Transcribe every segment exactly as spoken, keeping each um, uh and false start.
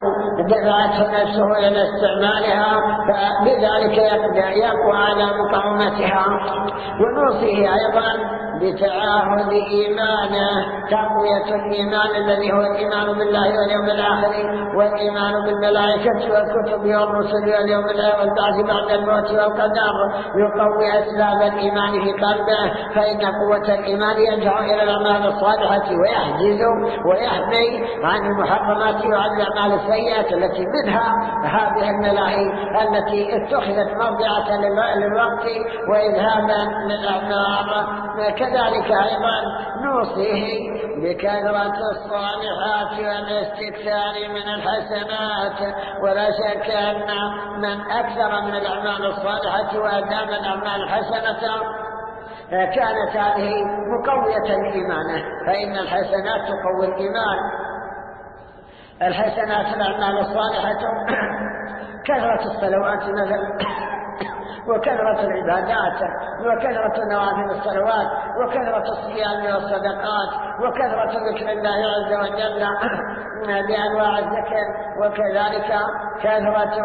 دفعته نفسه إلى استعمالها، فبذلك يقوى على مقاومتها. ونوصيه أيضا بتعاهد إيمانه، تقوية الإيمان الذي هو الإيمان بالله واليوم الآخر، والإيمان بالملائكة والكتب والرسل واليوم والبعث بعد الموت والقدر، يقوي أسباب الإيمان في قلبه، فإن قوة الإيمان يدعو إلى الأعمال الصالحة ويحجز ويحمي عن المحرمات وعن الأعمال السيئة التي منها هذه الملاهي التي اتخذت مرضعة للوقت وإذهابا للأعمار. كذلك أيضا نوصيه بكثرة الصالحات والاستكثار من الحسنات. ولا شك أن من أكثر من الأعمال الصالحة وأدام الأعمال الحسنة كانت هذه مقوية لإيمانه، فإن الحسنات تقوي الإيمان. الحسنات الأعمال الصالحة كثرة الصلوات مثلا، وكثرة العبادات، وكثرة نوافل الصلوات، وكثرة الصيام والصدقات، وكثرة ذكر الله عز وجل بأنواع الذكر، وكذلك كثرة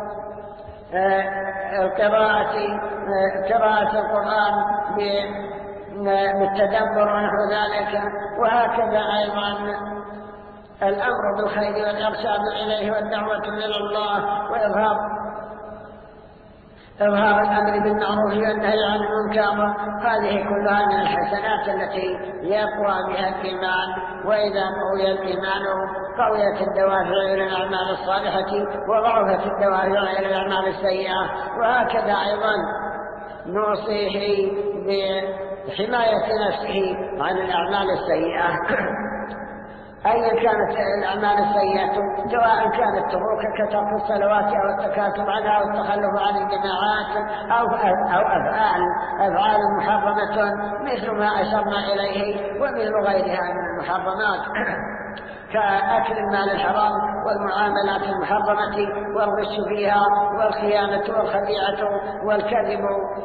القراءة قراءة القرآن بالتدبر ونحو ذلك. وهكذا أيضا الأمر بالخير والإرشاد إليه والدعوة إلى الله وإظهار إظهار الأمر بالمعروف والنهي عن المنكر، هذه كلها من الحسنات التي يقوى بها الإيمان. وإذا قوي الإيمان قويت الدوافع إلى الأعمال الصالحة وضعفت الدوافع إلى الأعمال السيئة. وهكذا أيضا نوصيه بحماية نفسه عن الأعمال السيئة، أيا كانت الأعمال السيئة، سواء كانت تروك كترك الصلوات أو التكاتب عنها أو التخلف عن الجماعات أو أو أفعال أفعال محرمة مثل ما أشرنا إليه ومثل غيرها من المحرمات كأكل المال الحرام والمعاملات المحرمة والغش فيها والخيانة والخديعة والكذب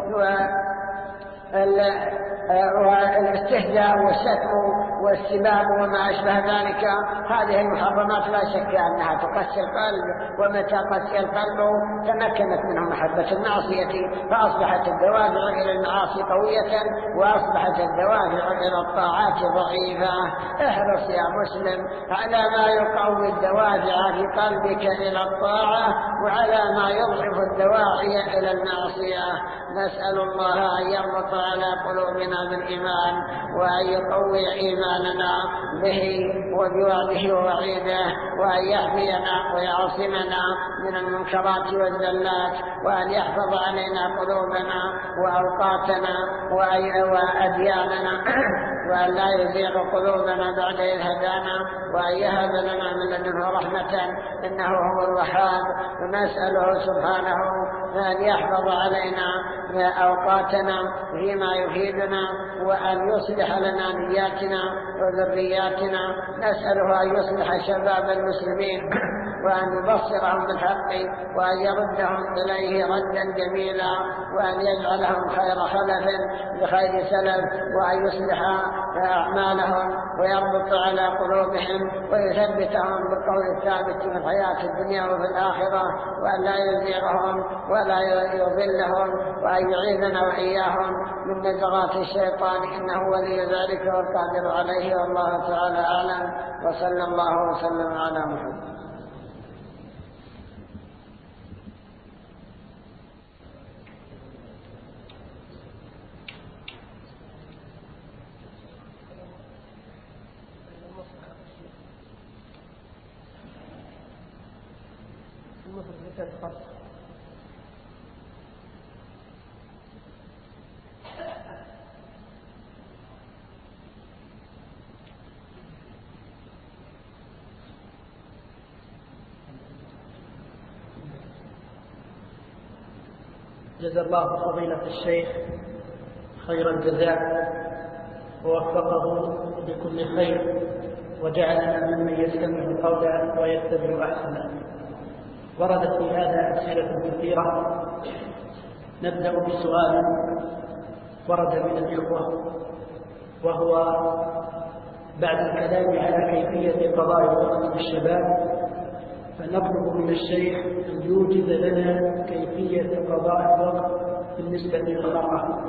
والاستهزاء والشتم والسباب وما أشبه ذلك. هذه المحرمات لا شك أنها تقسي القلب، ومتى قسي القلب تمكنت منه محبة المعصية، فأصبحت الدوافع إلى المعاصي قوية وأصبحت الدوافع إلى الطاعات ضعيفة. احرص يا مسلم على ما يقوي الدوافع في قلبك إلى الطاعة وعلى ما يضعف الدواعي إلى المعصية. نسأل الله أن يربط على قلوبنا بالإيمان وأن يقوي إيماننا به وبوعده ووعيده، وأن يحمينا ويعصمنا من المنكرات والزلات، وأن يحفظ علينا قلوبنا وأوقاتنا وأدياننا، وأن لا يزيغ قلوبنا بعد إذ هدانا، وأن يهب لنا من لدنه رحمة إنه هو الوهاب. ونسأله سبحانه أن يحفظ علينا أوقاتنا فيما يفيدنا، وأن يصلح لنا نياتنا وذرياتنا. نسأله أن يصلح شباب المسلمين وأن يبصرهم بالحق وأن يردهم إليه ردا جميلا، وأن يجعلهم خير خلف بخير سلف، وأن يصلح أعمالهم ويربط على قلوبهم ويثبتهم بالقول الثابت في الحياة الدنيا وفي الآخرة، وأن لا يزيغهم ولا يضلهم، وأن يعيذنا وإياهم من نزغات الشيطان إنه ولي ذلك والقادر عليه. والله تعالى أعلم، وصلى الله وسلم على محمد. جزا الله فضيلة الشيخ خير الجزاء ووفقه بكل خير، وجعلنا ممن يستمع القول ويتبع احسنه. وردت في هذا أسئلة كثيرة. نبدأ بسؤال ورد من الإخوة، وهو بعد الكلام على كيفية قضاء الوقت للشباب فنطلب من الشيخ أن يوجد لنا كيفية قضاء الوقت بالنسبة للمرأة.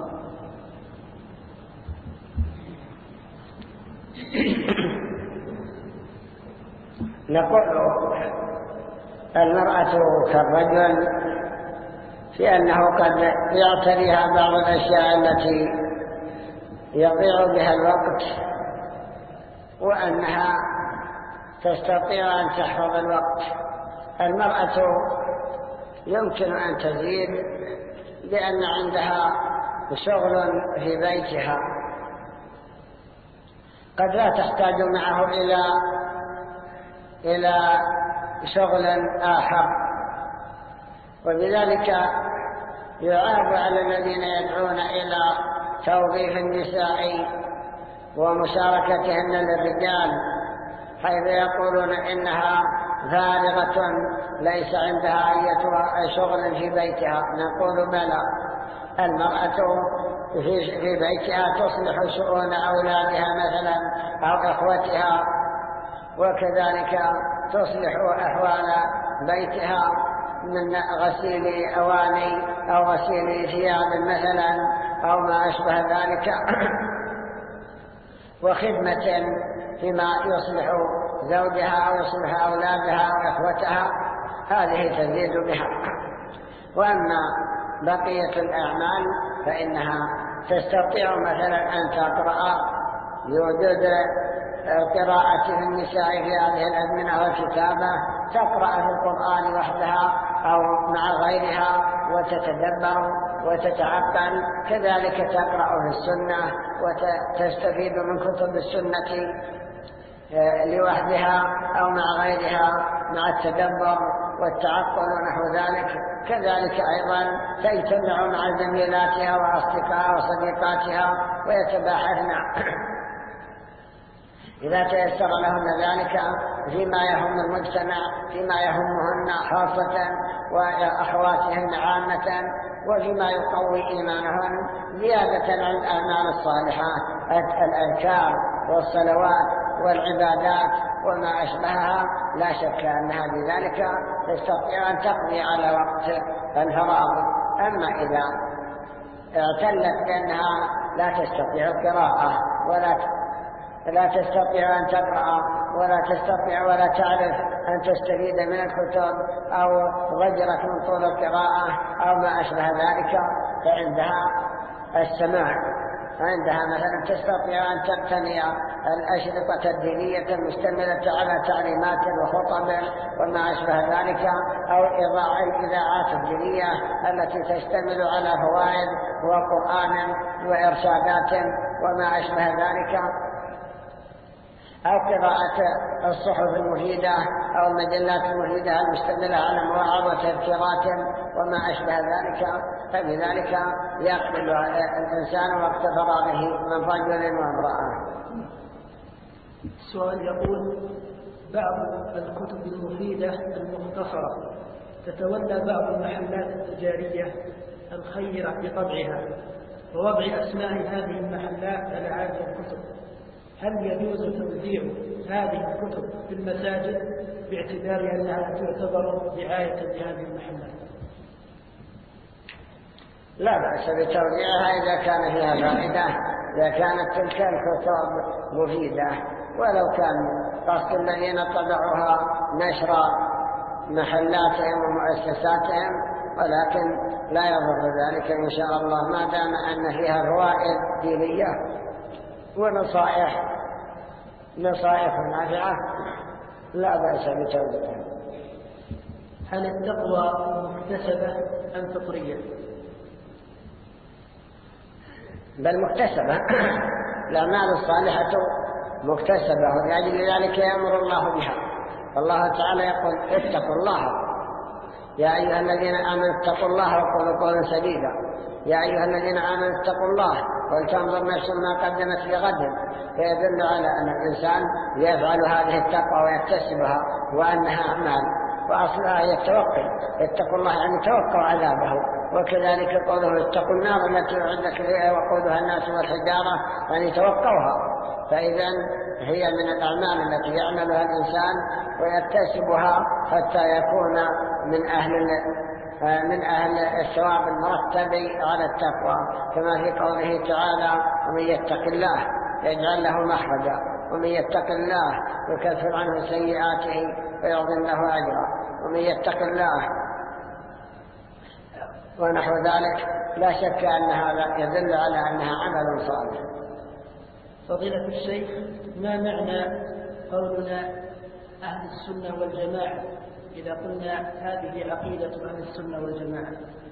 نقول المرأة كالرجل في أنه قد يعتريها بعض الأشياء التي يضيع بها الوقت، وأنها تستطيع أن تحفظ الوقت. المرأة يمكن أن تزيد لأن عندها شغل في بيتها قد لا تحتاج معه إلى إلى شغل آخر، وبذلك يعاب على الذين يدعون إلى توظيف النساء ومشاركتهن للرجال، حيث يقولون إنها فارغة ليس عندها أي شغل في بيتها. نقول بلى، المرأة في بيتها تصلح شؤون أولادها مثلا أو إخوتها، وكذلك تصلح أحوال بيتها من غسيل أواني أو غسيل ثياب مثلا أو ما أشبه ذلك، وخدمة فيما يصلح زوجها أو يصلح أولادها وإخوتها، هذه تزيد بها. وأما بقية الأعمال فإنها تستطيع مثلا أن تقرأ، يوجد قراءة النساء في هذه الأزمنة والكتابة، تقرأ في القرآن وحدها أو مع غيرها وتتدبر وتتعقل، كذلك تقرأ في السنة وتستفيد من كتب السنة لوحدها أو مع غيرها مع التدبر والتعقل ونحو ذلك. كذلك أيضا تجتمع مع زميلاتها وأصدقائها وصديقاتها ويتباحثن إذا تيسر لهن ذلك فيما يهم المجتمع، فيما يهمهن خاصة وأخواتهن عامة، وفيما يقوي إيمانهن زيادة عن الأعمال الصالحات، الأذكار والصلوات والعبادات وما أشبهها. لا شك أنها بذلك تستطيع أن تقضي على وقت الفراغ. أما إذا اعتلت بأنها لا تستطيع القراءة ولا لا تستطيع أن تقرأ ولا تستطيع ولا تعرف أن تستفيد من الكتب أو ضجرت من طول القراءة أو ما أشبه ذلك، فعندها السماع، عندها مثلا تستطيع أن تقتني الأشرطة الدينية المشتملة على تعليمات وخطب وما أشبه ذلك، أو إضاءة الإذاعات الدينية التي تشتمل على فوائد وقرآن وإرشادات وما أشبه ذلك، أو قراءة الصحف المفيدة أو المجلات المفيدة المشتملة على مواعظ وتذكيرات وما أشبه ذلك. فبذلك يقبل الإنسان وقت فراغه من رجل وامرأة. السؤال يقول: بعض الكتب المفيدة المختصرة تتولى بعض المحلات التجارية الخيرة بطبعها ووضع أسماء هذه المحلات على هذه الكتب، هل يجوز توزيع هذه الكتب في المساجد باعتبار أنها تعتبر رعاية لهذه المحلات؟ لا بأس بتوزيعها إذا كان فيها فائدة، إذا كانت تلك الكتب مفيدة، ولو كان قصد الذين طبعوها نشر محلاتهم ومؤسساتهم، ولكن لا يضر ذلك إن شاء الله ما دام أن فيها فوائد دينية ونصائح نصائح نافعة لا بأس بتوزيعها. هل التقوى مكتسبة أم فطرية؟ بل مكتسبة. الأعمال الصالحة مكتسبة، ولأجل ذلك يأمر الله بها. الله تعالى يقول: اتقوا الله يا أيها الذين آمنوا اتقوا الله وقولوا قولا سديدا. يا أيها الذين آمنوا اتقوا الله ولتنظر نفس ما قدمت لغد. فيدل على أن الإنسان يفعل هذه التقوى ويكتسبها وأنها أعمال، وأصلها هي التوكل. اتقوا الله يعني توقوا عذابه. وكذلك قوله: اتقوا النار التي أعدت لها وقودها الناس والحجارة، يعني توقوها. فإذا هي من الأعمال التي يعملها الإنسان ويكتسبها حتى يكون من أهل من أهل الثواب المرتب على التقوى، كما في قوله تعالى: ومن يتق الله يجعل له مخرجا ومن يتق الله يكفر عنه سيئاته ويعظم له أجرا ومن يتق الله ونحو ذلك. لا شك أن هذا يدل على أنها عمل صالح. فضيلة الشيخ، ما معنى قولنا أهل السنة والجماعة إذا قلنا هذه عقيدة أهل السنة والجماعة؟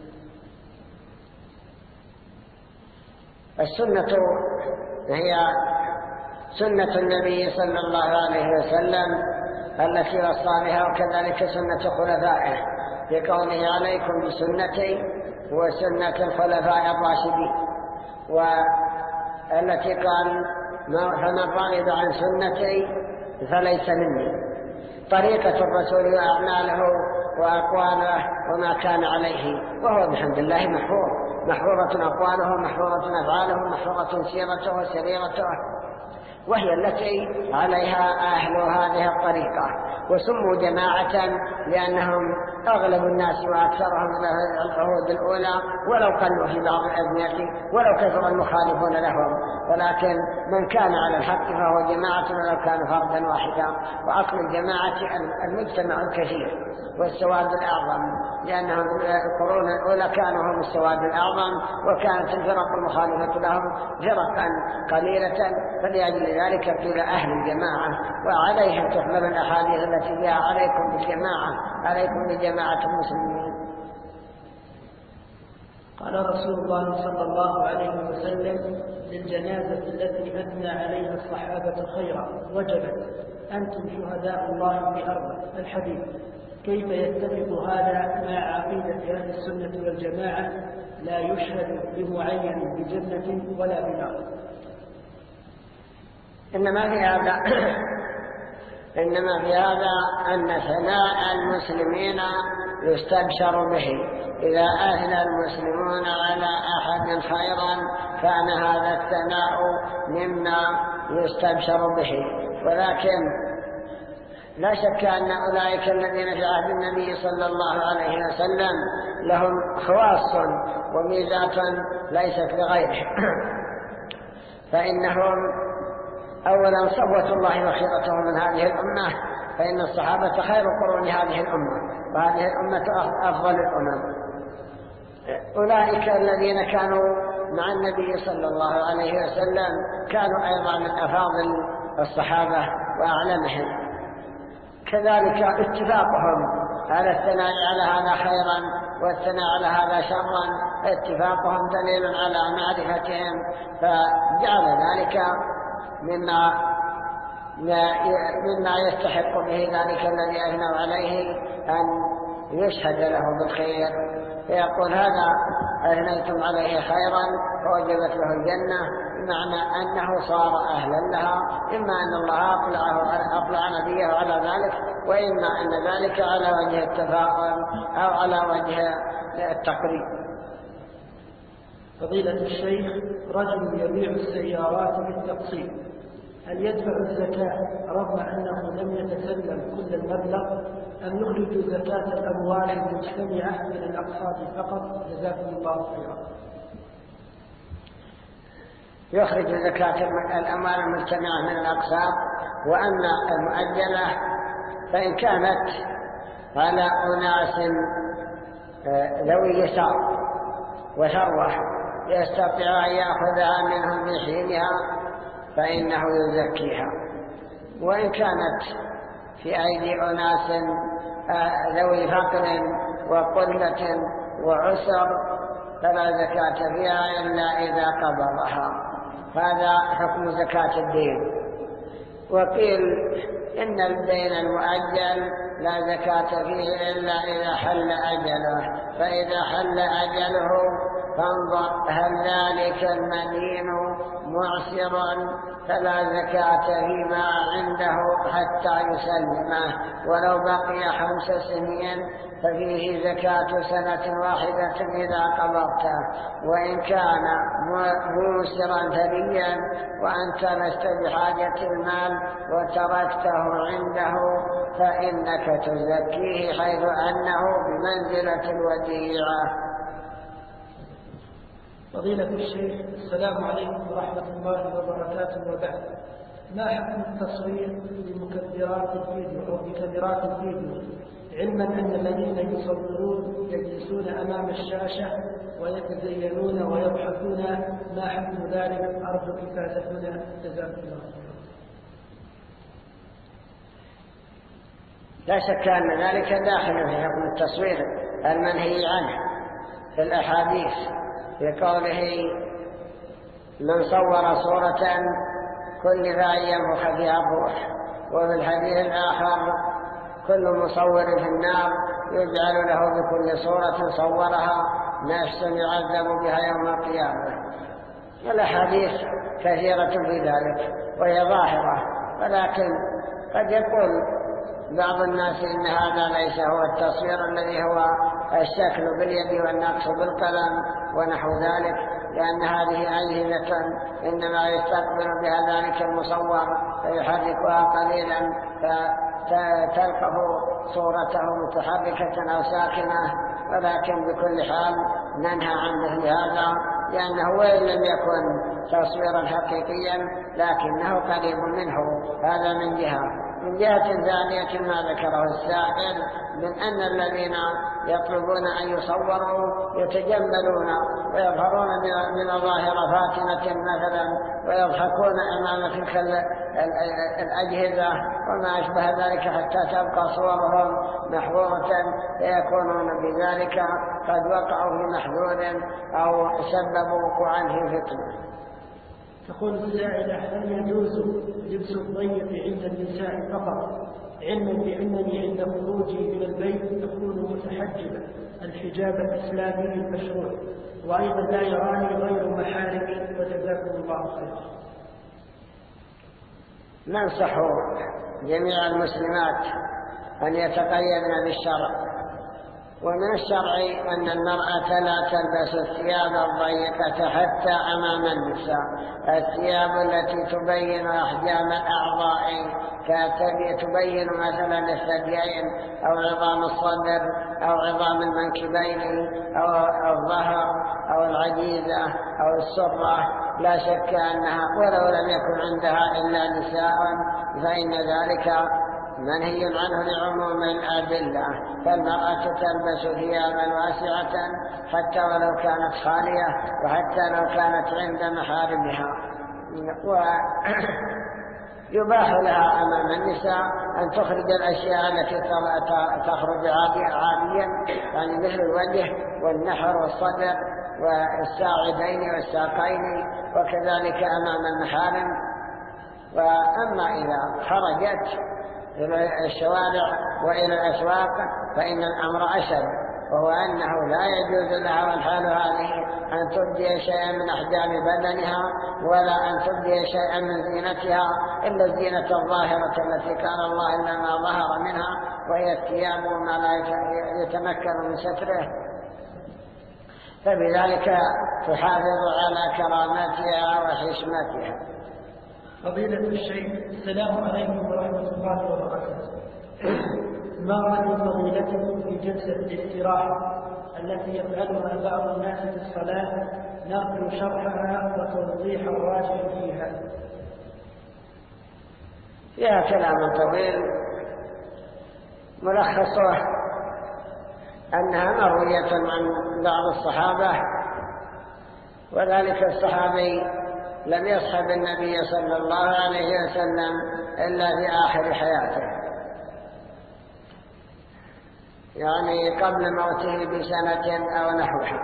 السنة هي سنة النبي صلى الله عليه وسلم التي وصى بها، وكذلك سنة خلفائه في قوله: عليكم بسنتي وسنة الخلفاء الراشدين، والتي قال: فمن رغب عن سنتي فليس مني. طريقة الرسول وأعماله وأقواله وما كان عليه، وهو بحمد الله محفوظ، محفوظة أقواله، محفوظة أفعاله، محفوظة سيرته وسريرته، وهي التي عليها أهل هذه الطريقة. وسموا جماعة لأنهم أغلب الناس وأكثرهم من العهود الأولى، ولو قلوا في بعض الأزمنة ولو كثر المخالفون لهم، ولكن من كان على الحق فهو جماعة ولو كان فردا واحدا. وأصل الجماعة المجتمع الكثير والسواد الأعظم، لأنهم القرون الأولى كانوا هم السواد الأعظم، وكانت الفرق المخالفة لهم فرقا قليلة، فلأجل ذلك قيل أهل الجماعة، وعليهم تحمل الأحاديث التي فيها: عليكم بالجماعة، عليكم بجماعة المسلمين. قال رسول الله صلى الله عليه وسلم للجنازة التي أثنى عليها الصحابة خيرا: وجبت، أنتم شهداء الله في أرض. الحديث. كيف يتفق هذا مع عقيدة أهل السنة والجماعة لا يشهد لمعين بجنة ولا بنار؟ إنما في هذا إنما في هذا أن ثناء المسلمين يستبشر به. إذا أثنى المسلمون على أحد خيرا كان هذا الثناء مما يستبشر به، ولكن لا شك أن أولئك الذين في عهد النبي صلى الله عليه وسلم لهم خواص وميزات ليست لغيره. فإنهم أولا صفوة الله وخيرته من هذه الأمة، فإن الصحابة خير قرون هذه الأمة، وهذه الأمة أفضل الأمم. أولئك الذين كانوا مع النبي صلى الله عليه وسلم كانوا أيضا من أفاضل الصحابة وأعلمهم. كذلك اتفاقهم على الثناء على هذا خيرا والثناء على هذا شرا، اتفاقهم دليل على معرفتهم، فجعل ذلك مما مما يستحق به ذلك الذي أثنوا عليه أن يشهد له بالخير، فيقول: هذا أثنيتم عليه خيرا فوجبت له الجنة، بمعنى أنه صار أهلا لها، إما أن الله أطلعه أطلع نبيه على ذلك، وإما أن ذلك على وجه التفاؤل أو على وجه التقريب. فضيلة الشيخ، رجل يبيع السيارات بالتقسيط، هل يدفع الزكاة رغم أنه لم يتسلم كل المبلغ، أم يخرج زكاة الأموال المجتمعة من الأقساط فقط؟ جزاكم الله خيرا. يخرج زكاة الأموال المجتمعة من الأقساط، وأما المؤجلة فإن كانت على أناس ذوي يسار وثروة يستطيع أن يأخذها منهم من حينها فإنه يزكيها، وإن كانت في أيدي أناس ذوي فقر وقلة وعسر فلا زكاة فيها إلا إذا قبضها. هذا حكم زكاة الدين. وقيل إن الدين المؤجل لا زكاة فيه إلا إذا حل أجله، فإذا حل أجله فانظر هل ذلك المدين معسر فلا زكاة فيما عنده حتى يسلمه، ولو بقي خمس سنين ففيه زكاة سنة واحدة إذا قبضته، وإن كان موسرا ثريا وأنت لست بحاجة المال وتركته عنده فإنك تزكيه حيث أنه بمنزلة الوديعة. فضيلة الشيخ، السلام عليكم ورحمة الله وبركاته، وبعد، ما حكم التصوير بمكبرات الفيديو أو بكاميرات الفيديو، علما أن الذين يصورون يجلسون أمام الشاشة ويتزينون ويضحكون، ما حكم ذلك؟ أرجو إفادتنا، جزاكم الله. لا شك أن ذلك داخل في حكم التصوير المنهي عنه في الأحاديث، في قوله من صور صورة كل أن ينفخ فيها الروح، وفي الحديث الآخر كل مصور في النار يجعل له بكل صورة صورها نفس يعذب بها يوم القيامة. الأحاديث كثيرة في ذلك وهي ظاهرة، ولكن قد يقول بعض الناس إن هذا ليس هو التصوير الذي هو الشكل باليد والنقش بالقلم ونحو ذلك، لأن هذه أجهزة إنما يستقبل بها ذلك المصور فيحركها قليلا فتلقف صورته متحركة أو ساكنة، ولكن بكل حال ننهى عن مثل هذا، لأنه وإن لم يكن تصويرا حقيقيا لكنه قريب منه. هذا من جهة. من جهة ثانية ما ذكره السائل من أن الذين يطلبون أن يصوروا يتجملون ويظهرون من ظاهرة فاتنة مثلا ويضحكون أمام تلك الأجهزة وما أشبه ذلك حتى تبقى صورهم محظورة، فيكونون بذلك قد وقعوا في محذور أو سببوا وقوعا في فتنة. تقول السائلة: هل يجوز لبس الضيق عند النساء فقط، علما بأنني عند خروجي من البيت أكون متحجبة الحجاب الإسلامي المشروع، وأيضا لا يراني غير محارمي، وجزاكم الله خيرا. ننصح جميع المسلمات أن يتقيدن بالشرع، ومن الشرع أن المرأة لا تلبس الثياب الضيقة حتى أمام النساء، الثياب التي تبين أحجام الأعضاء كتبين مثلا الثديين أو عظام الصدر أو عظام المنكبين أو الظهر أو العجيزة أو السرة، لا شك أنها ولو لم يكن عندها إلا نساء فإن ذلك منهي عنه لعموم الأدلة. فالمرأة تلبس ثيابا واسعة حتى ولو كانت خالية وحتى لو كانت عند محارمها، ويباح لها أمام النساء أن تخرج الأشياء التي تخرج عاديا، يعني مثل الوجه والنحر والصدر والساعدين والساقين، وكذلك أمام المحارم. وأما إذا خرجت إلى الشوارع وإلى الأسواق فإن الأمر أشد، وهو أنه لا يجوز لها والحال هذه أن تبدي شيئا من أحجام بدنها ولا أن تبدي شيئا من زينتها إلا الزينة الظاهرة التي كان الله إلا ما ظهر منها، وهي الثياب وما لا يتمكن من ستره، فبذلك تحافظ على كرامتها وحشمتها. فضيلة الشيخ، السلام عليكم ورحمة الله وبركاته. ما رأي فضيلتكم في جلسة الاستراحة التي يفعلها بعض الناس في الصلاة، نرجو شرحها وتوضيح الراجح فيها؟ فيها كلام طويل، ملخصه أنها مروية عن بعض الصحابة، وذلك الصحابي لم يصحب النبي صلى الله عليه وسلم إلا في آخر حياته، يعني قبل موته بسنة أو نحوها،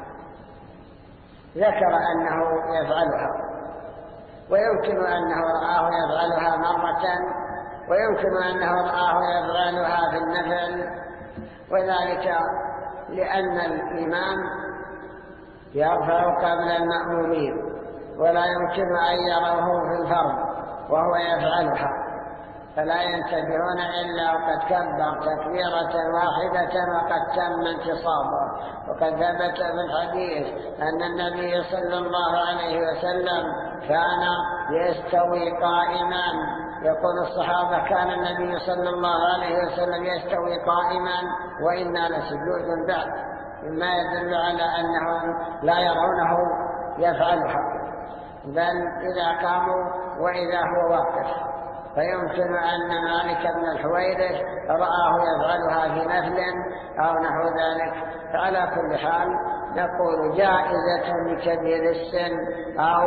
ذكر أنه يفعلها، ويمكن أنه رآه يفعلها مرة ويمكن أنه رآه يفعلها في النفل، وذلك لأن الإمام يرفع قبل المأمومين ولا يمكن أن يروه في الفرض وهو يفعلها، فلا ينتبهون إلا وقد كبر تكبيرة واحدة وقد تم انتصابه. وقد ثبت في الحديث أن النبي صلى الله عليه وسلم كان يستوي قائما، يقول الصحابة كان النبي صلى الله عليه وسلم يستوي قائما وإنا لسجود بعد، مما يدل على أنهم لا يرونه يفعلها، بل إذا قاموا وإذا هو واقف. فيمكن أن مالك بن الحويرث رآه يفعلها في نفل أو نحو ذلك. فعلى كل حال نقول جائزة لكبير السن أو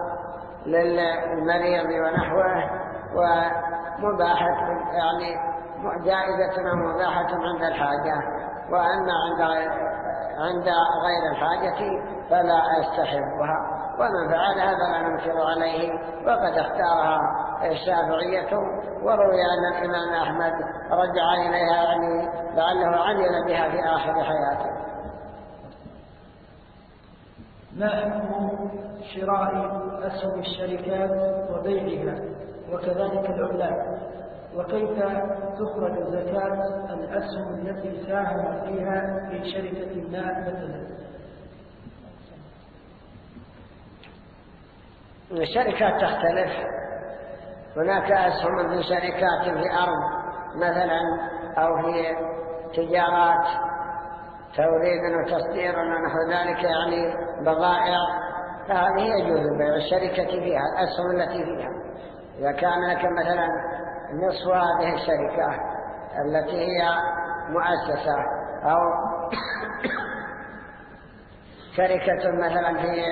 للمريض ونحوه، ومباحة يعني جائزة ومباحة عند الحاجة، وأن عند عند غير الحاجة فلا أستحبها. ومن فعل هذا لا ننكر عليه، وقد اختارها الشافعية، وروي أن الإمام أحمد رجع إليها يعني لعله عمل بها في آخر حياته. ما حكم شراء أسهم الشركات وبيعها وكذلك العملات، وكيف تخرج زكاة الأسهم التي ساهم فيها في شركة ما مثلا؟ الشركات تختلف، هناك أسهم في شركات في أرض مثلا أو في تجارات توريد وتصدير ونحو ذلك، يعني بضائع، فهذه يجوز بيع الشركة فيها، الأسهم التي فيها. إذا كان لك مثلا نصف هذه الشركة التي هي مؤسسة، أو شركة مثلا في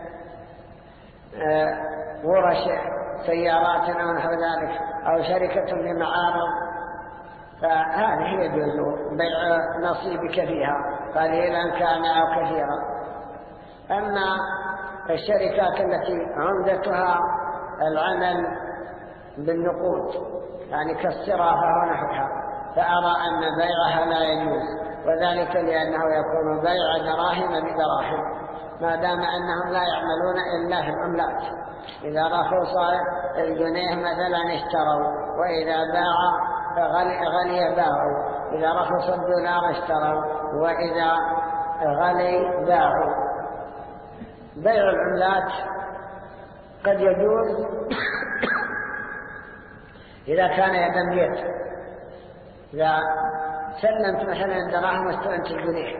ورش سيارات أو نحو ذلك، أو شركة في معارض، فهذه يجوز بيع نصيبك فيها قليلا كان أو كثيرا. أما الشركات التي عمدتها العمل بالنقود يعني كالصرافة ونحوها، فأرى أن بيعها لا يجوز، وذلك لأنه يكون بيع دراهم بدراهم، ما دام أنهم لا يعملون إلا في العملات. إذا رخص الجنيه مثلا اشتروا، وإذا باع غلي, غلي باعوا، إذا رخص الدولار اشتروا، وإذا غلي باعوا. بيع العملات قد يجوز إذا كان يدا بيد، إذا سلمت مثلا الدراهم واستلمت الجنيه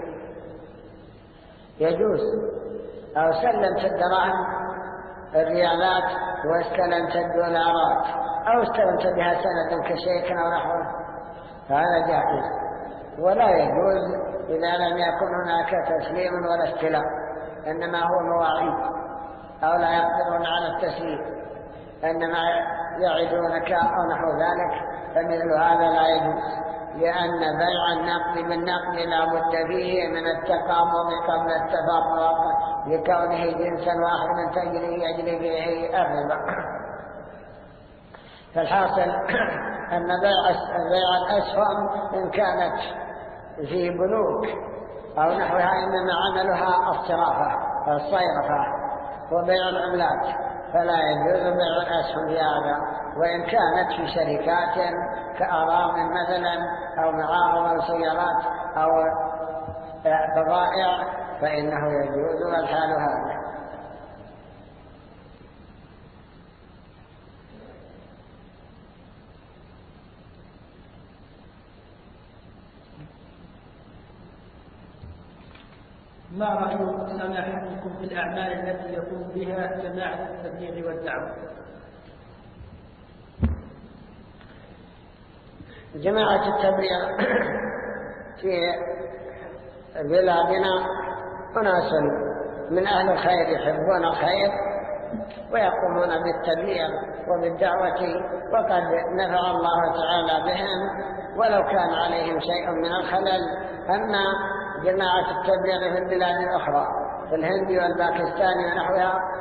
يجوز، أو سلمت الدراهم الريالات واستلمت الدولارات، أو استلمت بها سنة كشيك أو نحوه، فهذا جائز. ولا يجوز إذا لم يكن هناك تسليم ولا استلام، إنما هو مواعيد، أو لا يقدرون على التسليم، إنما يعدونك أو نحو ذلك، فمثل هذا لا يجوز، لأن بيع النقد بالنقد لا بد فيه من التقابض قبل التفرق، لكونه جنسا واحدا تجري يجري فيه الربا. فالحاصل أن بيع الأسهم إن كانت في بنوك أو نحوها إنما عملها الصرافة الصيرفة، وبيع العملات فلا يجوز بيع الأسهم في هذا. وإن كانت في شركات كأراض مثلا أو معارض أو سيارات أو بضائع فإنه يجوز والحال هذا. ما رأي سماحتكم في الأعمال التي يقوم بها جماعة التبليغ والدعوة؟ جماعة التبليغ في بلادنا أناس من أهل الخير يحبون الخير ويقومون بالتبليغ وبالدعوة، وقد نفع الله تعالى بهم ولو كان عليهم شيء من الخلل. أما جماعة التبليغ في البلاد الأخرى في الهند والباكستان ونحوها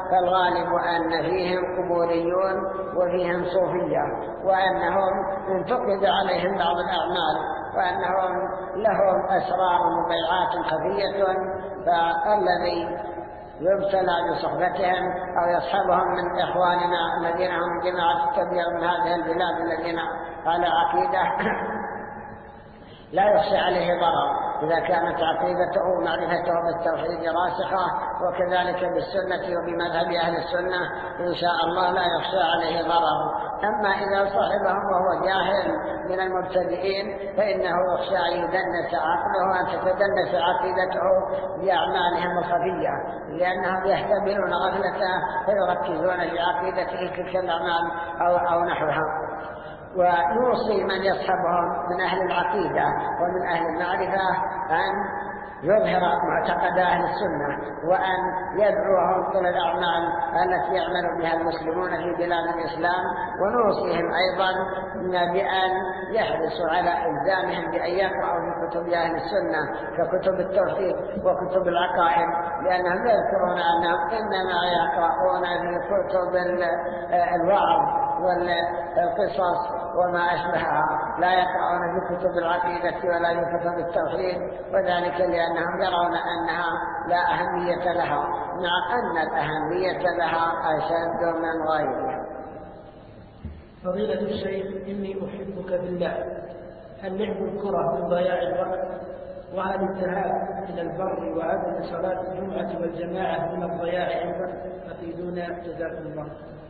فالغالب أن فيهم قبوريون وفيهم صوفية، وأنهم انتقد عليهم بعض الأعمال، وأنهم لهم أسرار ومبيعات خفية، فالذي يبتلى بصحبتهم أو يصحبهم من إخواننا الذين هم جماعة التبليغ من هذه البلاد الذين على عقيدة لا يخشى عليه ضرر إذا كانت عقيدته ومعرفته بالتوحيد راسخة، وكذلك بالسنة وبمذهب أهل السنة إن شاء الله لا يخشى عليه ضرر. أما إذا صاحبهم وهو جاهل من المبتدئين فإنه يخشى أن يدنس عقله وأن تتدنس عقيدته بأعمالهم الخفية، لأنهم يحتملون غفلته فيركزون بعقيدته تلك الأعمال أو, أو نحوها. ونوصي من يصحبهم من أهل العقيدة ومن أهل المعرفة أن يظهر معتقد أهل السنة، وأن يدعوهم إلى الأعمال التي يعمل بها المسلمون في بلاد الإسلام. ونوصيهم أيضا بأن يحرصوا على إلزامهم بأن يقرأوا في كتب أهل السنة ككتب التوحيد وكتب العقائد، لأنهم يذكرون أنهم إنما يقرؤون في كتب الوعظ والقصص وما أشبهها، لا يقرؤون في كتب العقيدة ولا في كتب التوحيد، وذلك لأنهم يرون أنها لا أهمية لها، مع أن الأهمية لها أشد من غيرها. فضيلة الشيخ، إني أحبك بالله، هل لعب الكرة من ضياع الوقت؟ وهل الذهاب إلى البر وعدم صلاة الجمعة والجماعة من الضياع أيضا؟ أفيدونا جزاكم الله.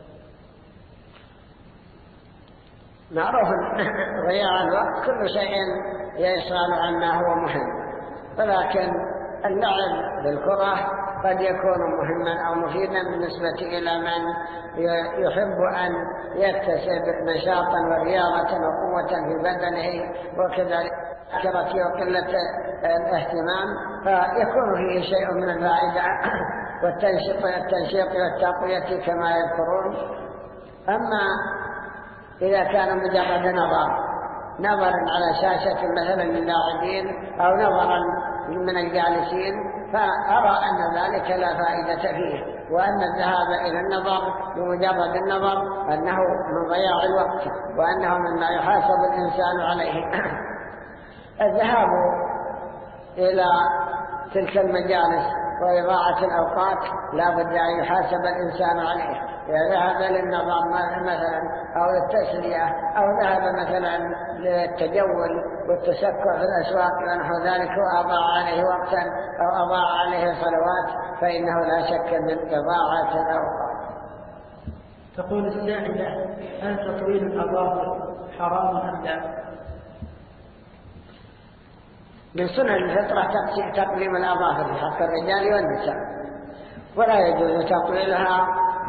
معروف ضياع الوقت كل شيء يشغل عما هو مهم، ولكن اللعب بالكرة قد يكون مهما أو مفيدا بالنسبة إلى من يحب أن يكتسب نشاطا ورياضة وقوة في بدنه، وكذلك كثرة وقلة الاهتمام، فيكون فيه شيء من الفائدة والتنشيط والتقوية كما يذكرون. أما إذا كان مجرد نظر نظرا على شاشة مثلا للاعبين أو نظرا من الجالسين، فأرى أن ذلك لا فائدة فيه، وأن الذهاب إلى النظر بمجرد النظر أنه من ضياع الوقت، وأنه مما يحاسب الإنسان عليه. الذهاب إلى تلك المجالس وإضاعة الأوقات لا بد أن يحاسب الإنسان عليه. إذا ذهب للنظر مثلا أو للتسلية أو ذهب مثلا للتجول والتسكع في الأسواق ونحو ذلك وأضاع عليه وقتا أو أضاع عليه صلوات، فإنه لا شك من إضاعة الأوقات. تقول السائلة: هل تطويل الأظافر حرام أم لا؟ من سنن الفطرة تقليم الأظافر في حق الرجال والنساء، ولا يجوز تطويلها.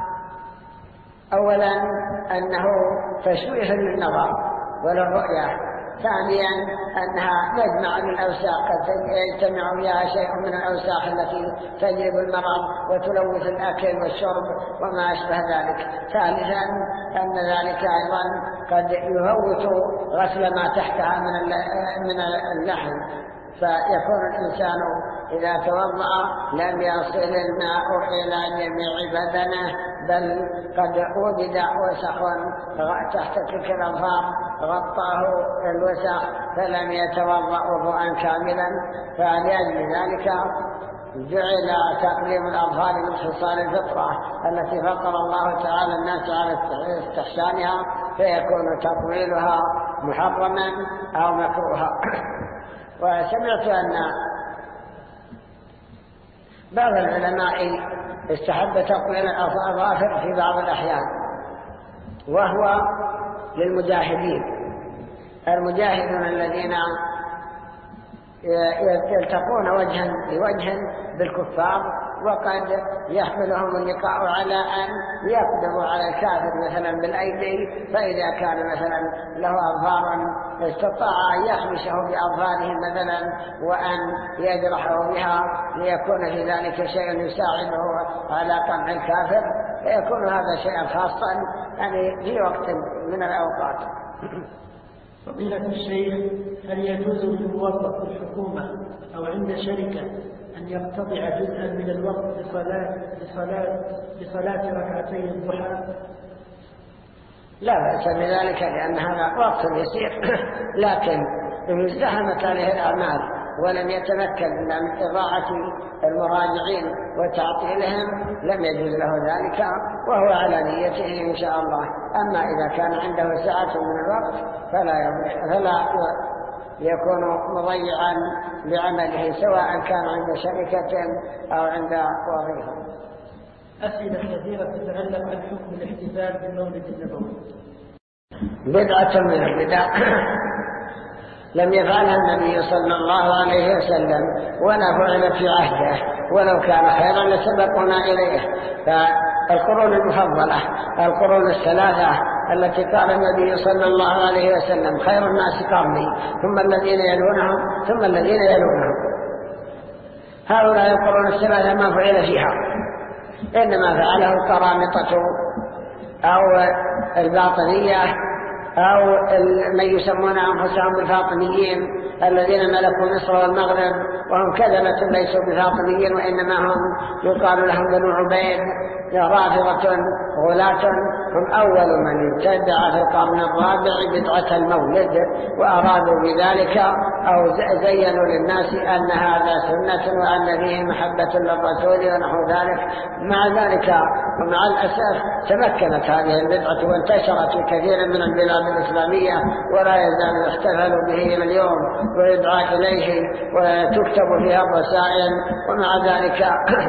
أولا أنه تشويه للنظر وللرؤية، ثانيا أنها مجمع للأوساخ قد يجتمع فيها شيء من الأوساخ التي تجلب المرض وتلوث الأكل والشرب وما أشبه ذلك، ثالثا أن ذلك أيضا قد يفوت غسل ما تحتها من اللحم، فيكون الإنسان إذا توضأ لم يصل الماء إلى جميع بدنه، بل قد وجد وسخ تحت تلك الأظفار غطاه الوسخ فلم يتوضأ وضوءا كاملا. فلأجل ذلك جعل تقليم الأظفار من خصال الفطرة التي فطر الله تعالى الناس على استحسانها، فيكون تطويلها محرما أو مكروها. وسمعت أن بعض العلماء استحب تطويل الأظافر في بعض الأحيان، وهو للمجاهدين المجاهدون الذين يلتقون وجها لوجه بالكفار، وقد يحملهم اللقاء على أن يقدروا على الكافر مثلا بالأيدي، فإذا كان مثلا له أظفار استطاع أن يخمشه بأظفاره مثلا وأن يجرحه بها ليكون في ذلك شيء يساعده على قمع الكافر، فيكون هذا شيئا خاصا يعني في وقت من الأوقات. فضيلة الشيخ، هل يجوز للموظف في الحكومة أو عند شركة أن يقتطع جزءا من الوقت لصلاة لصلاة لصلاة ركعتي الضحى؟ لا بأس بذلك، لأن هذا وقت يسير، لكن إن ازدحمت عليه الأعمال ولم يتمكن من إضاعة المراجعين وتعطيلهم لم يجوز له ذلك، وهو على نيته إن شاء الله. أما إذا كان عنده ساعة من الوقت فلا فلا يكون مضيعا لعمله، سواء كان عند شركة أو عند وظيفة. أسئلة كثيرة تتعلق عن حكم الاحتفال بالمولد النبوي. بدعة من البدع لم يفعلها النبي صلى الله عليه وسلم ولا فعل في عهده، ولو كان خيرا لسبقنا إليه. فالقرون المفضلة القرون الثلاثة التي قال النبي صلى الله عليه وسلم خير الناس قرني ثم الذين يلونهم ثم الذين يلونهم، هؤلاء القرون الثلاثة ما فعل فيها، إنما فعله القرامطة أو الباطنية أو من يسمون أنفسهم بالفاطميين الذين ملكوا مصر والمغرب، وهم كذبة ليسوا بفاطميين، وإنما هم يقال لهم بنو عبيد، رافضة غلاة، هم أول من ابتدع في القرن الرابع بدعة المولد، وأرادوا بذلك أو زينوا للناس أن هذا سنة وأن فيه محبة للرسول ونحو ذلك. مع ذلك ومع الأسف تمكنت هذه البدعة وانتشرت في كثير من البلاد الإسلامية، ولا يزال يحتفل به اليوم ويدعى إليه وتكتب فيها الرسائل، ومع ذلك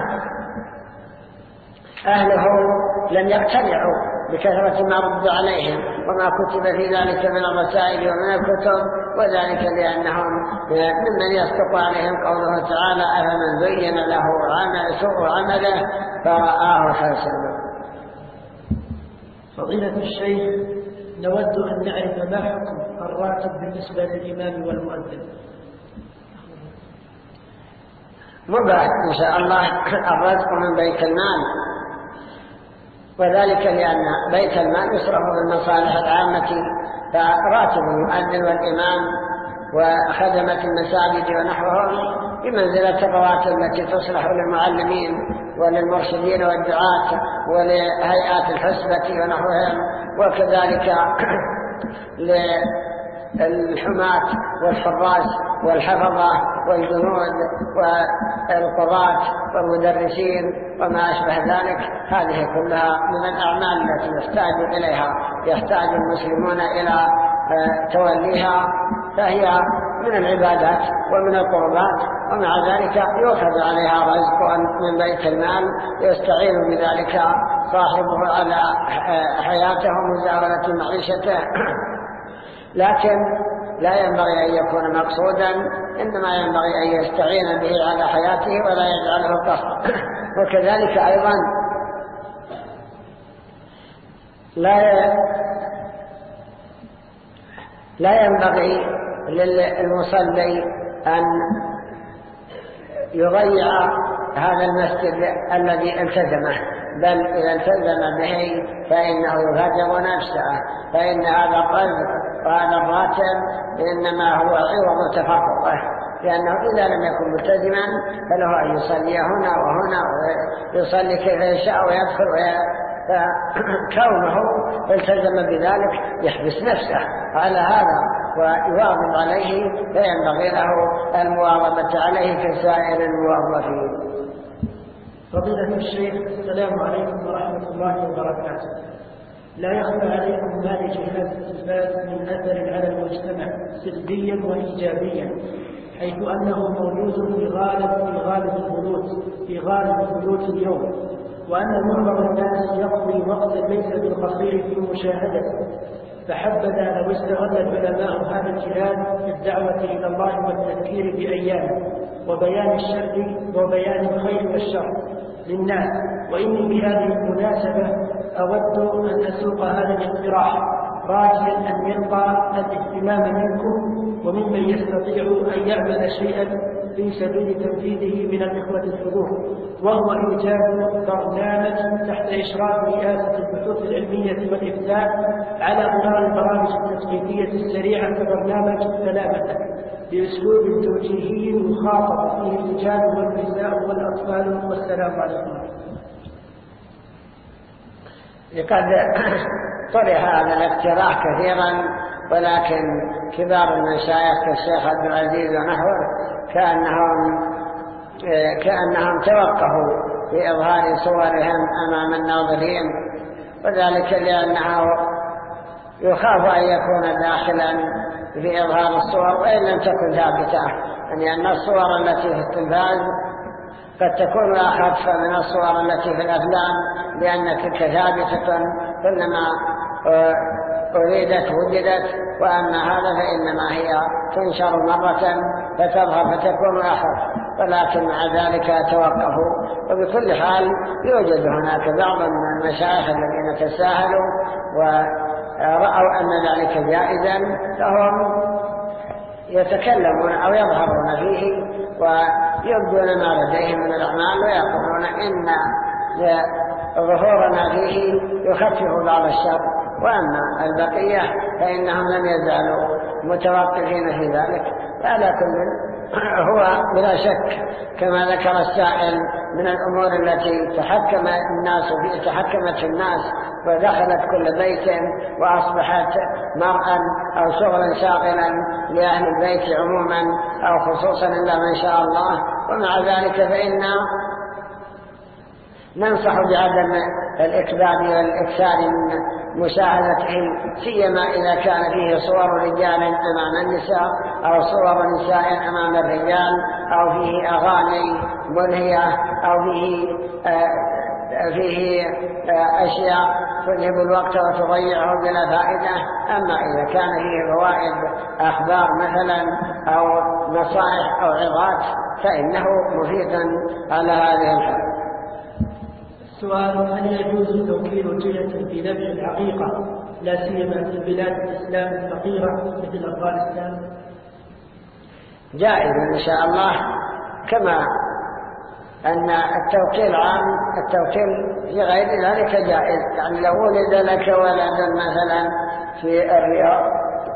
أهله لم يقتنعوا بكثرة ما رد عليهم وما كتب في ذلك من الرسائل ومن الكتب، وذلك لأنهم ممن يصدق عليهم قوله تعالى أفمن زين له عمل سوء عمله فرآه حسنا. فضيلة الشيخ، نود أن نعرف ما حكم الراتب بالنسبة للإمام والمؤذن. مباح إن شاء الله الرزق من بيت المال، وذلك لأن بيت المال يصرف بالمصالح العامة، فراتب المؤذن والإمام وخدمة المساجد ونحوهم بمنزلة الرواتب التي تصلح للمعلمين وللمرشدين والدعاة ولهيئات الحسبة ونحوهم، وكذلك للحماة والحراس والحفظة والجنود والقضاة والمدرسين وما أشبه ذلك. هذه كلها من الأعمال التي يحتاج إليها يحتاج المسلمون إلى توليها، فهي من العبادات ومن القربات، ومع ذلك يؤخذ عليها رزق من بيت المال يستعين بذلك صاحبه على حياته ومزاولة معيشته، لكن لا ينبغي أن يكون مقصودا، إنما ينبغي أن يستعين به على حياته ولا يجعله قصد. وكذلك أيضا لا لا ينبغي للمصلي أن يضيع هذا المسجد الذي التزمه، بل إذا التزم به فإنه يفرغ نفسه، فإن هذا الرزق وهذا الراتب إنما هو عوض تفرغه، لأنه إذا لم يكن ملتزما فله أن يصلي هنا وهنا ويصلي كيف يشاء ويدخل ويدخل، فكونه التزم بذلك يحبس نفسه على هذا ويواظب عليه، فينبغي له المواظبة عليه كسائر الموظفين. فضيلة الشيخ، السلام عليكم ورحمة الله وبركاته. لا يخفى عليكم ما لجهاز التلفاز من أثر على المجتمع سلبيا وإيجابيا، حيث أنه موجود في غالب في غالب البيوت في غالب البيوت اليوم، وأن معظم الناس يقضي وقتا ليس بالقصير في مشاهدته، فحبذا لو استغل العلماء هذا الجهاد في الدعوة إلى الله والتذكير بأيامه وبيان الشر وبيان الخير والشر للناس. وإني بهذه المناسبة أود أن أسوق هذا الاقتراح، راجيا أن يلقى الاهتمام منكم وممن يستطيع أن يعمل شيئا في سبيل تنفيذه من الإخوة الحضور، وهو إيجاد برنامج تحت إشراف رئاسة البحوث العلمية والإفتاء على غرار البرامج التثقيفية السريعة كبرنامج سلامة بأسلوب توجيهي مخاطب فيه الرجال والنساء والأطفال. والسلام عليكم. لقد طرح هذا الاقتراح كثيرا، ولكن كبار المشايخ كالشيخ عبد العزيز ونحوه كأنهم كأنهم توقفوا في إظهار صورهم أمام الناظرين، وذلك لأنه يخاف أن يكون داخلا في إظهار الصور وإن لم تكن ثابتة، يعني أن الصور التي في التلفاز قد تكون أخف من الصور التي في الأفلام، لأن تلك ثابتة كلما أريدت وجدت، وأما هذا فإنما هي تنشر مرة فتظهر فتكون أخف، ولكن مع ذلك توقفوا. وبكل حال يوجد هناك بعض من المشايخ الذين تساهلوا ورأوا أن ذلك جائزا، فهم يتكلمون أو يظهرون فيه ويبدون ما لديهم من الأعمال ويقولون إن ظهورنا فيه يخفف بعض الشر، وأما البقية فإنهم لم يزالوا متوقفين في ذلك. فعلى كل هو بلا شك كما ذكر السائل من الأمور التي تحكم الناس فيه تحكمت الناس ودخلت كل بيت وأصبحت مرءا أو شغلا شاغلا لأهل البيت عموما أو خصوصا إلا من شاء الله. ومع ذلك فإنا ننصح بعدم الإكباد والإكثار من مشاهدته، سيما إذا كان فيه صور رجال أمام النساء أو صور نساء أمام الرجال أو فيه أغاني ملهية أو فيه آه فيه آه أشياء تذهب الوقت وتضيعه بلا فائدة. أما إذا كان فيه فوائد أخبار مثلا أو نصائح أو عظات فإنه مفيد على هذه الحال. سؤال: هل يجوز توكيل جهة في ذبح الحقيقة لا سيما في بلاد الإسلام الفقيرة مثل أفغانستان؟ جائز إن شاء الله، كما أن التوكيل عام، التوكيل في غير ذلك جائز. يعني لو ولد لك ولد مثلا في الرياض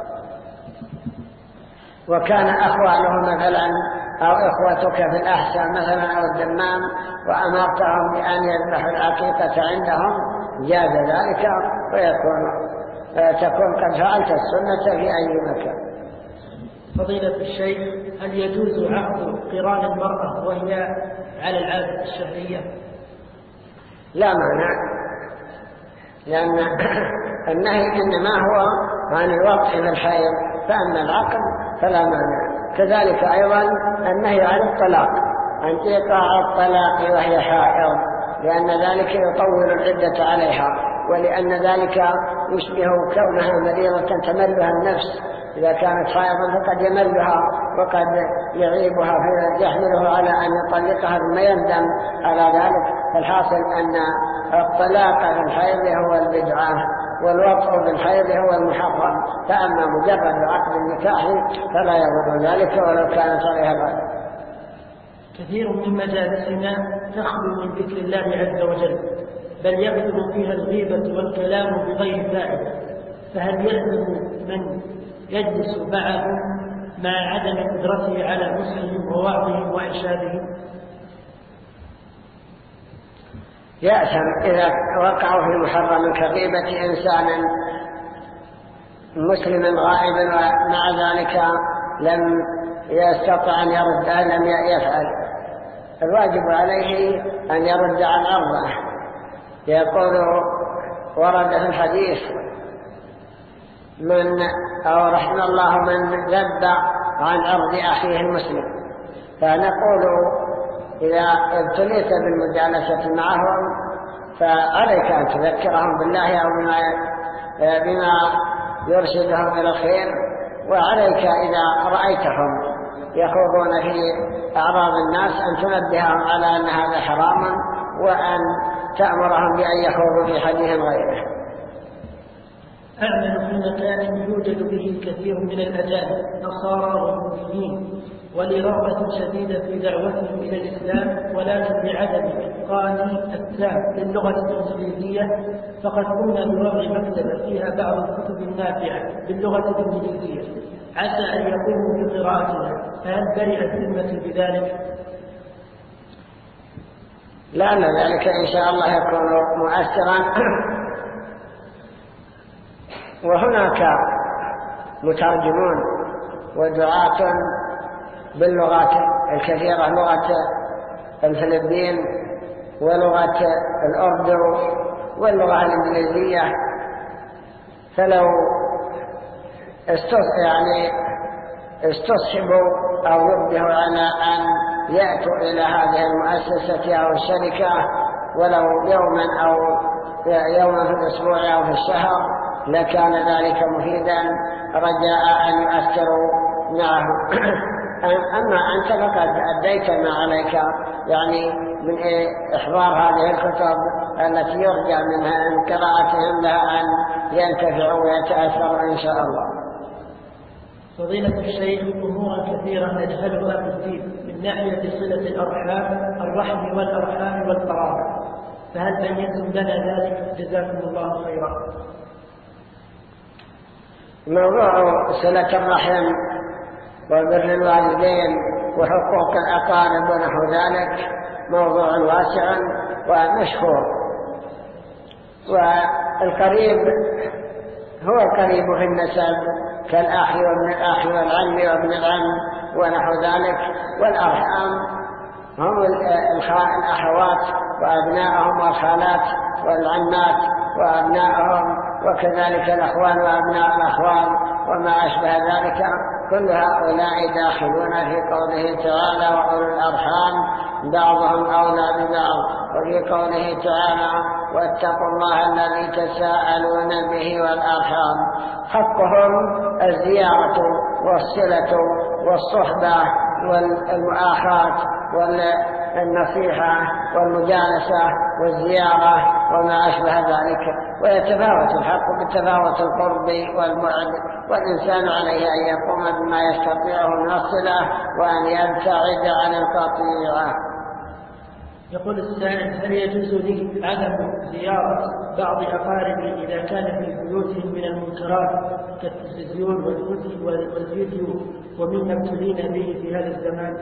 وكان أخواله مثلا أو إخوتك في الأحساء مثلا أو الدمام وأمرتهم بأن يذبحوا العقيقة عندهم جاز ذلك، ويكون تكون قد فعلت السنة في أي مكان. فضيلة الشيخ، هل يجوز عقد قران المرأة وهي على العادة الشهرية؟ لا مانع، لأن النهي إنما هو عن الوقت في الحيض، فأما العقد فلا مانع. كذلك أيضا النهي عن الطلاق، عن إيقاع الطلاق وهي حائض، لأن ذلك يطول العدة عليها، ولأن ذلك يشبه كونها مريضة تملها النفس. إذا كانت حائضا فقد يملها وقد يعيبها فيحمله على أن يطلقها ثم يندم على ذلك. فالحاصل أن الطلاق في الحيض هو البدعة والوطء بالحيض هو المحرم، فأما مجرد عقد النكاح فلا يضر ذلك ولو كانت عليها الغالب. كثير من مجالسنا تخلو من ذكر الله عز وجل، بل يكثر فيها الغيبة والكلام بغير فائدة، فهل يلزم من يجلس معه مع عدم قدرته على نصحهم ووعظهم وإرشادهم؟ يأثم إذا وقعوا في محرم كغيبة إنسان مسلم غائب ومع ذلك لم يستطع أن يرد، لم يفعل. الواجب عليه أن يرد عن عرضه. يقول ورد في الحديث: من أو رحم الله من ذب عن عرض أخيه المسلم. فنقول إذا ابتليت بالمجالسة معهم فعليك أن تذكرهم بالله أو بما, بما يرشدهم إلى الخير، وعليك إذا رأيتهم يخوضون في أعراض الناس أن تنبههم على أن هذا حراما، وأن تأمرهم بأن يخوضوا في حديث غيره. أعمل في مكان يوجد به الكثير من الأجانب نصارى ومسلمين، ولي رغبة شديدة في دعوتهم إلى الإسلام، ولكن بعدم إتقاني التام للغة الإنجليزية، فقد قمنا بوضع مكتبة فيها بعض الكتب النافعة باللغة الإنجليزية، عسى أن يقوموا بقراءتها، فهل برئ الذمة بذلك؟ لأن ذلك إن شاء الله يكون مؤثرا. وهناك مترجمون ودعاة باللغات الكثيرة، لغة الفلبين ولغة الأردو واللغة الإنجليزية، فلو يعني استصحبوا أو يبدهوا على أن يأتوا إلى هذه المؤسسة أو الشركة ولو يوما أو يوما في الأسبوع أو في الشهر لكان ذلك مفيدا، رجاء أن يؤثروا معه. أما أنت فقد أديت ما عليك، يعني من إحضار هذه الكتب التي يرجى منها أن قراءتهم لها أن ينتفعوا ويتأثروا إن شاء الله. فضيلة الشيخ، أمورا كثيرة نجهلها في الدين من ناحية صلة الأرحام، الرحم والأرحام والقرابة، فهل بينتم لنا ذلك؟ جزاكم الله خيرا. موضوع صلة الرحم وبر الوالدين وحقوق الأقارب ونحو ذلك موضوع واسع ومشهور، والقريب هو القريب في النسب كالأخ وابن الأخ والعم وابن العم ونحو ذلك، والأرحام هم الأخوات وأبنائهم والخالات والعمات وأبنائهم، وكذلك الأخوان وأبناء الأخوان وما أشبه ذلك. كل هؤلاء داخلون في قوله تعالى وأولو الأرحام بعضهم أولى ببعض، وفي قوله تعالى واتقوا الله الذي تساءلون به والأرحام. حقهم الزيارة والصلة والصحبة والمؤاخاة والنصيحة والمجالسة والزيارة وما أشبه ذلك، ويتفاوت الحق بتفاوت القرب والبعد، والإنسان عليه أن يقوم بما يستطيعه من الصلة وأن يبتعد عن القطيعة. يقول السائل: هل يجوز لي عدم زيارة بعض أقاربي إذا كان في بيوتهم من المنكرات كالتلفزيون والفيديو ومما ابتلينا به في هذا الزمان؟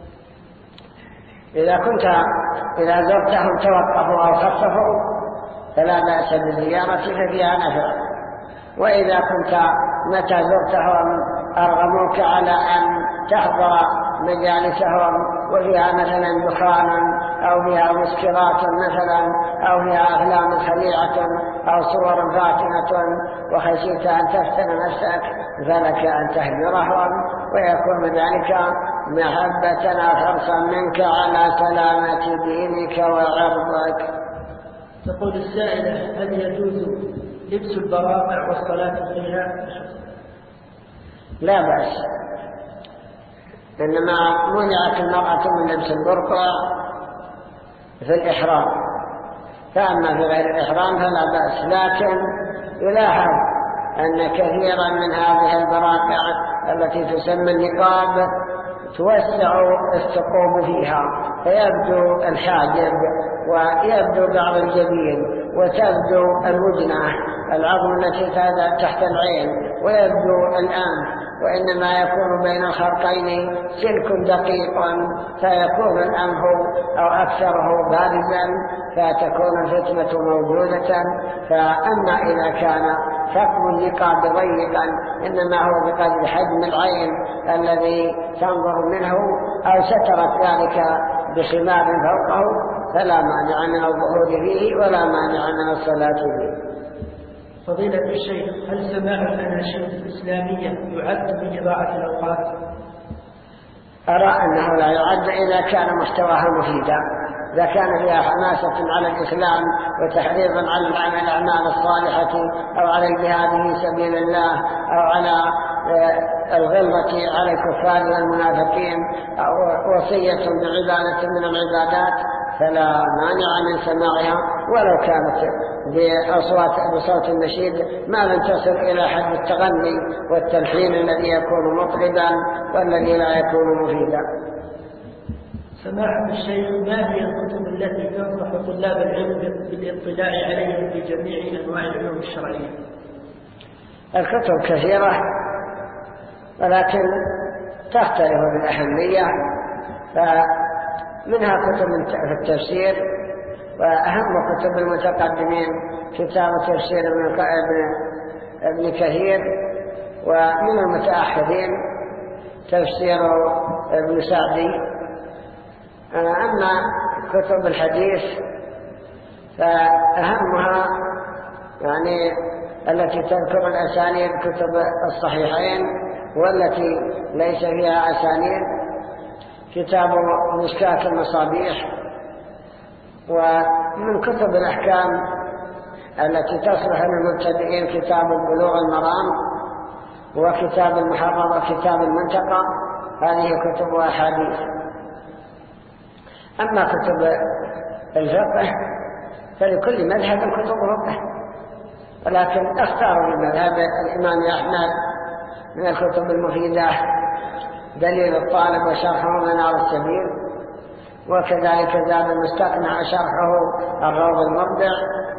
إذا كنت إذا زرتهم توقفوا أو خففوا فلا بأس بالزيارة ففيها نفع، وإذا كنت متى زرتهم أرغموك على أن تحضر مجالسهم وفيها مثلا دخان أو فيها مسكرات مثلا أو فيها أفلام خليعة أو صور فاتنة وخشيت أن تفتن نفسك فلك أن تهجرهم، ويكون ذلك محبة وحرصا منك على سلامة دينك وعرضك. تقول السائلة: هل يجوز لبس البراقع والصلاة فيها؟ لا بأس، إنما منعت المرأة من لبس البرقع في الإحرام، فأما في غير الإحرام فلا بأس. لكن يلاحظ أن كثيرا من هذه البراقع التي تسمى النقاب توسع الثقوب فيها، فيبدو الحاجب ويبدو بعض الجبين وتبدو الوجنة العظم التي تحت العين ويبدو الأنف، وإنما يكون بين الخرقين سلك دقيق فيكون الأنف أو أكثره بارزا فتكون الفتنة موجودة. فأما إذا كان حكم النقاب ضيقا إنما هو بقدر حجم العين الذي تنظر منه أو سترت ذلك بخمار فوقه فلا مانع من الظهور فيه ولا مانع من الصلاة فيه. فضيلة الشيخ، هل سماع الأناشيد الإسلامية يعد من إضاعة الأوقات؟ أرى أنه لا يعد إذا كان محتواها مفيدا، إذا كان فيها حماسة على الإسلام وتحريضا على الأعمال الصالحة أو على الجهاد في سبيل الله أو على الغلظة على الكفار والمنافقين أو وصية بعبادة من العبادات فلا مانع من سماعها ولو كانت بأصوات بصوت النشيد ما لم تصل إلى حد التغني والتلحين الذي يكون مطربا والذي لا يكون مفيدا. سماحة الشيخ، ما هي الكتب التي تنصح طلاب العلم بالاطلاع عليها في جميع أنواع العلوم الشرعية؟ الكتب كثيرة ولكن تختلف بالأهمية، فمنها كتب في التفسير، وأهم كتب المتقدمين كتاب تفسير ابن ابن كثير، ومن المتأخرين تفسير ابن سعدي. أما كتب الحديث فأهمها يعني التي تذكر الأسانيد كتب الصحيحين، والتي ليس فيها أسانيد كتاب مشكاة المصابيح. ومن كتب الأحكام التي تصلح للمبتدئين كتاب بلوغ المرام، وكتاب المحرر، وكتاب المنتقى، هذه كتب وأحاديث. أما كتب الفقه فلكل مذهب كتب فقه، ولكن اختاروا من مذهب الإمام أحمد من الكتب المفيدة دليل الطالب وشرحه منار السبيل، وكذلك زاد المستقنع شرحه الروض المربع.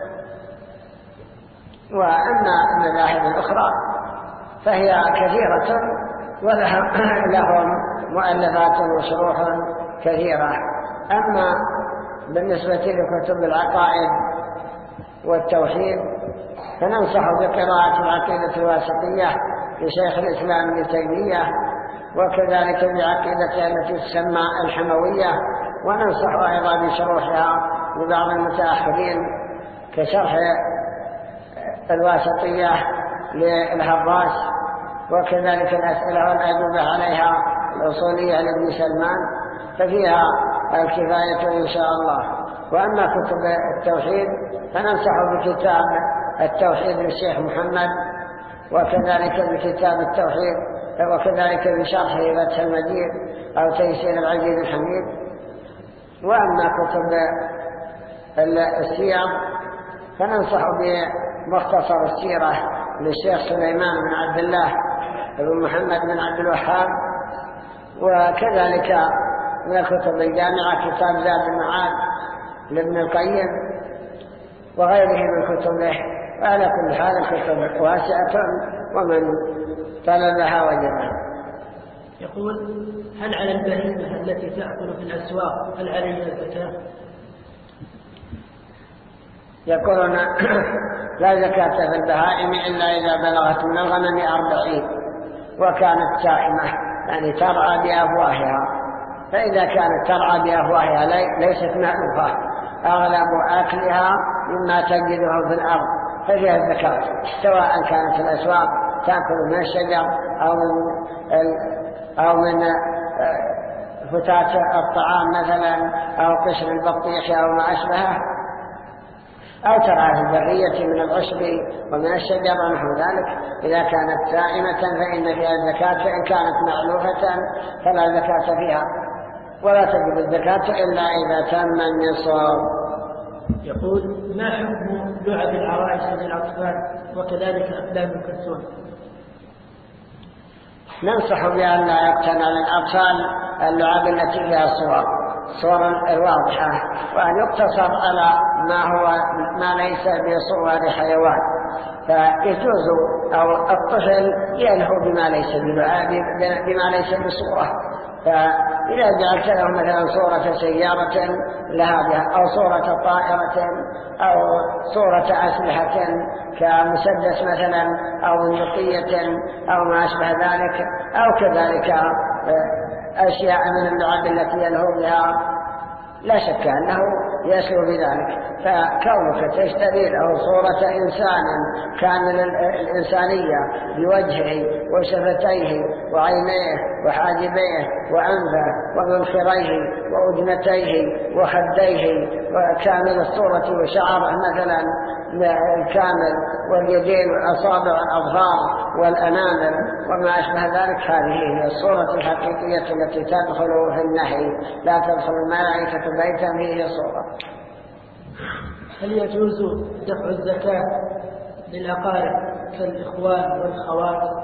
وأما المذاهب الأخرى فهي كثيرة ولهم مؤلفات وشروح كثيرة. أما بالنسبة لكتب العقائد والتوحيد فننصح بقراءة العقيدة الواسطية لشيخ الإسلام ابن تيمية، وكذلك بعقيدتها التي تسمى الحموية، وننصح أيضا بشروحها لبعض المتأخرين كشرح الواسطية للهراس، وكذلك الأسئلة والأجوبة عليها الأصولية لابن سلمان، ففيها الكفاية إن شاء الله. وأما كتب التوحيد فننصح بكتاب التوحيد للشيخ محمد، وكذلك بكتاب التوحيد، وكذلك بشرحه فتح المجيد أو تيسير العزيز الحميد. وأما كتب السير فننصح بمختصر السيرة للشيخ سليمان بن عبد الله بن محمد بن عبد الوهاب، وكذلك من الكتب الجامعة كتاب زاد المعاد لابن القيم وغيره من كتبه. وعلى كل حال الكتب واسعة ومن طلبها وجدها. يقول: هل على البهيمة التي تأكل في الأسواق هل عليها الزكاة؟ يقولون لا زكاة في البهائم إلا إذا بلغت من الغنم أربعين وكانت سائمة، يعني ترعى بأفواهها. فإذا كانت ترعى بأفواهها ليست مألوفة، أغلب أكلها مما تجده في الأرض، ففيها الزكاة، سواء كانت في الأسواق تأكل من الشجر أو من أو من فتات الطعام مثلا، أو قشر البطيخ أو ما أشبهه، أو ترعى في البرية من العشب ومن الشجر ونحو ذلك. إذا كانت سائمة فإن فيها الزكاة، فإن كانت معلوفة فلا زكاة فيها، ولا تجب الزكاة إلا إذا تم النصاب. يقول: ما حكم لعب العرائس للأطفال وكذلك أفلام الكرتون؟ ننصح بأن لا يقتنى للأطفال اللعب التي فيها صور صور الواضحة، وأن يقتصر على ما هو ما ليس بصور حيوان. فيجوز أو الطفل يلهو بما ليس بلعاب بما ليس بصورة، فإذا جعلت له مثلا صورة سيارة لها بها، أو صورة طائرة، أو صورة أسلحة كمسدس مثلا، أو بندقية أو ما أشبه ذلك، أو كذلك أشياء من اللعب التي يلهو بها، لا شك أنه يسلو بذلك. فكونك تشتري له صورة إنسان كامل الإنسانية بوجهه وشفتيه وعينيه وحاجبيه وأنفه ومنخريه وأذنتيه وخديه وكامل الصورة وشعره مثلا الكامل، واليدين والأصابع والأظهار والأنامل وما أشبه ذلك، هذه هي الصورة الحقيقية التي تدخل في النهي. لا تدخل الملائكة بيتا فيه صورة. هل يجوز دفع الزكاة للأقارب كالإخوان والخوات؟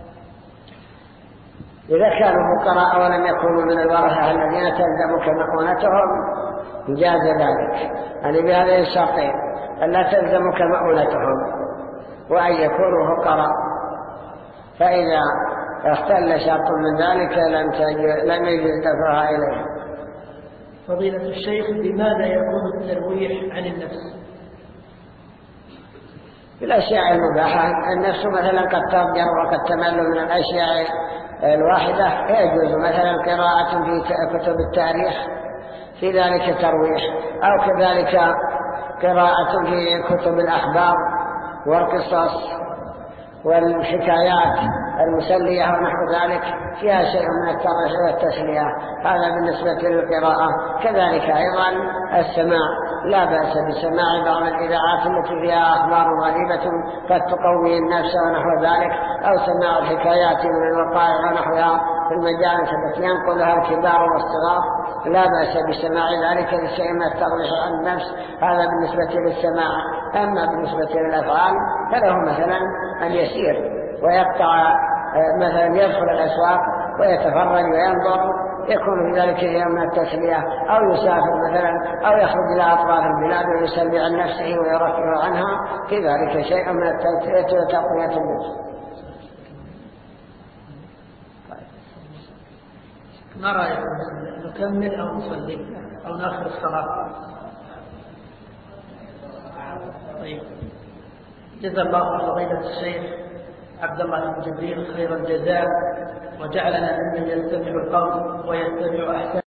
إذا كانوا فقراء ولم يكونوا من الورثة الذين تلزمك مؤونتهم جاز ذلك، يعني بهذين الشرطين: ألا تلزمك مؤونتهم وأن يكونوا فقراء. فإذا اختل شرط من ذلك لم يجوز دفعها إليه. فضيلة الشيخ، بماذا يكون الترويح عن النفس؟ بالأشياء المباحة. النفس مثلا قد تضجر وقد تمل من الأشياء الواحدة، يجوز مثلا قراءة في كتب التاريخ في ذلك ترويح، أو كذلك قراءة في كتب الأخبار والقصص والحكايات المسلية ونحو ذلك، فيها شيء من الترفيه والتسلية. هذا بالنسبة للقراءة. كذلك أيضا السماع، لا بأس بسماع بعض الإذاعات التي فيها أخبار غريبة قد تقوي النفس ونحو ذلك، أو سماع الحكايات من الوقائع ونحوها في المجالس التي ينقلها الكبار والصغار، لا بأس بسماع ذلك لشيء من الترفيه عن النفس. هذا بالنسبة للسماع. أما بالنسبة للأفعال فله مثلا أن يسير ويقطع، مثلا يدخل الأسواق ويتفرج وينظر، يكون في ذلك شيء من التسلية، أو يسافر مثلا، أو يخرج إلى أطراف البلاد ويسلي عن نفسه ويرفع عنها، في ذلك شيء من التسلية وتقوية النفس. ما رأيكم، نكمل أو نصلي أو نأخر الصلاة؟ طيب، جزا الله فضيلة الشيخ عبد الله بن جبريل خير الجزاء، وجعلنا ممن يستمع القول ويتبع أحسن.